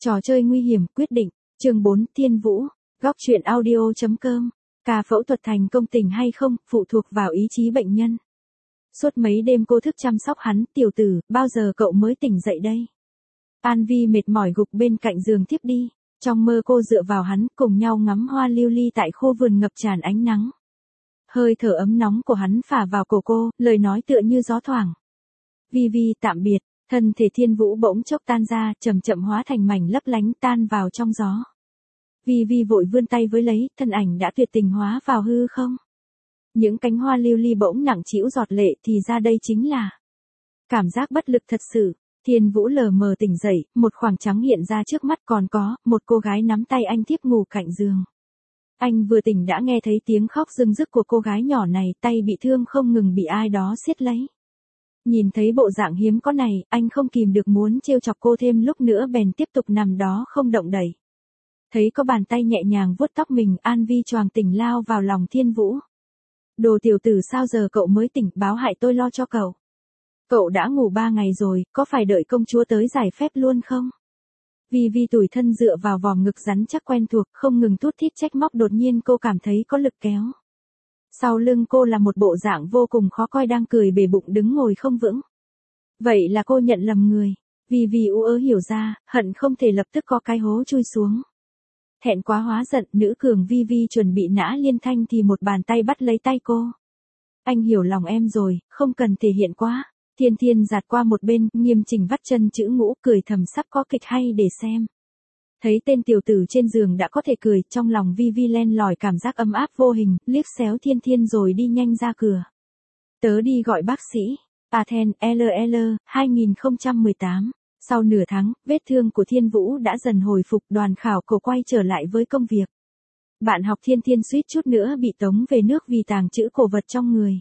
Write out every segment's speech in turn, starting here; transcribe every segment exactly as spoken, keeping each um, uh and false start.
Trò chơi nguy hiểm, quyết định. Chương bốn, Thiên Vũ. Góc truyện audio.com. Ca phẫu thuật thành công tình hay không, phụ thuộc vào ý chí bệnh nhân. Suốt mấy đêm cô thức chăm sóc hắn, tiểu tử, bao giờ cậu mới tỉnh dậy đây? An Vi mệt mỏi gục bên cạnh giường thiếp đi. Trong mơ cô dựa vào hắn, cùng nhau ngắm hoa lưu ly tại khu vườn ngập tràn ánh nắng. Hơi thở ấm nóng của hắn phả vào cổ cô, lời nói tựa như gió thoảng. Vi Vi tạm biệt. Thân thể Thiên Vũ bỗng chốc tan ra, chậm chậm hóa thành mảnh lấp lánh tan vào trong gió. Vi Vi vội vươn tay với lấy, thân ảnh đã tuyệt tình hóa vào hư không. Những cánh hoa lưu ly bỗng nặng trĩu giọt lệ, thì ra đây chính là cảm giác bất lực thật sự. Thiên Vũ lờ mờ tỉnh dậy, một khoảng trắng hiện ra trước mắt, còn có một cô gái nắm tay anh thiếp ngủ cạnh giường. Anh vừa tỉnh đã nghe thấy tiếng khóc rưng rức của cô gái nhỏ này, tay bị thương không ngừng bị ai đó siết lấy. Nhìn thấy bộ dạng hiếm có này, anh không kìm được muốn trêu chọc cô thêm lúc nữa, bèn tiếp tục nằm đó không động đậy. Thấy có bàn tay nhẹ nhàng vuốt tóc mình, An Vi choàng tỉnh lao vào lòng Thiên Vũ. Đồ tiểu tử, sao giờ cậu mới tỉnh, báo hại tôi lo cho cậu. Cậu đã ngủ ba ngày rồi, có phải đợi công chúa tới giải phép luôn không? Vi Vi tủi thân dựa vào vòm ngực rắn chắc quen thuộc, không ngừng thút thít trách móc, đột nhiên cô cảm thấy có lực kéo. Sau lưng cô là một bộ dạng vô cùng khó coi đang cười bề bụng đứng ngồi không vững. Vậy là cô nhận lầm người. Vi Vi ú ớ hiểu ra, hận không thể lập tức có cái hố chui xuống. Thẹn quá hóa giận, nữ cường Vi Vi chuẩn bị nã liên thanh thì một bàn tay bắt lấy tay cô. Anh hiểu lòng em rồi, không cần thể hiện quá. Thiên Thiên giạt qua một bên, nghiêm chỉnh vắt chân chữ ngũ, cười thầm sắp có kịch hay để xem. Thấy tên tiểu tử trên giường đã có thể cười, trong lòng Vi Vi len lỏi cảm giác ấm áp vô hình, liếc xéo Thiên Thiên rồi đi nhanh ra cửa. Tớ đi gọi bác sĩ. Athen, L L, hai không một tám. Sau nửa tháng, vết thương của Thiên Vũ đã dần hồi phục, Đoàn Khảo Cổ quay trở lại với công việc. Bạn học Thiên Thiên suýt chút nữa bị tống về nước vì tàng trữ cổ vật trong người.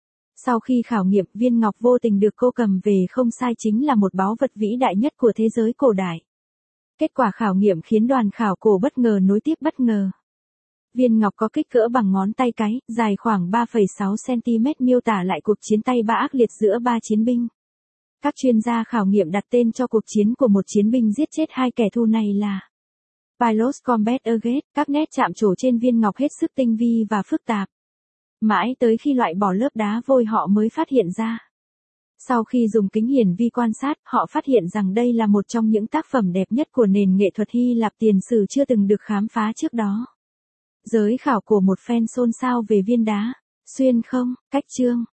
Sau khi khảo nghiệm, viên ngọc vô tình được cô cầm về, không sai, chính là một báu vật vĩ đại nhất của thế giới cổ đại. Kết quả khảo nghiệm khiến Đoàn Khảo Cổ bất ngờ nối tiếp bất ngờ. Viên ngọc có kích cỡ bằng ngón tay cái, dài khoảng ba phẩy sáu xăng-ti-mét, miêu tả lại cuộc chiến tay ba ác liệt giữa ba chiến binh. Các chuyên gia khảo nghiệm đặt tên cho cuộc chiến của một chiến binh giết chết hai kẻ thù này là Pilot Combat Against. Các nét chạm trổ trên viên ngọc hết sức tinh vi và phức tạp. Mãi tới khi loại bỏ lớp đá vôi họ mới phát hiện ra. Sau khi dùng kính hiển vi quan sát, họ phát hiện rằng đây là một trong những tác phẩm đẹp nhất của nền nghệ thuật Hy Lạp tiền sử chưa từng được khám phá trước đó. Giới khảo cổ một phen xôn xao về viên đá. Xuyên không, cách chương.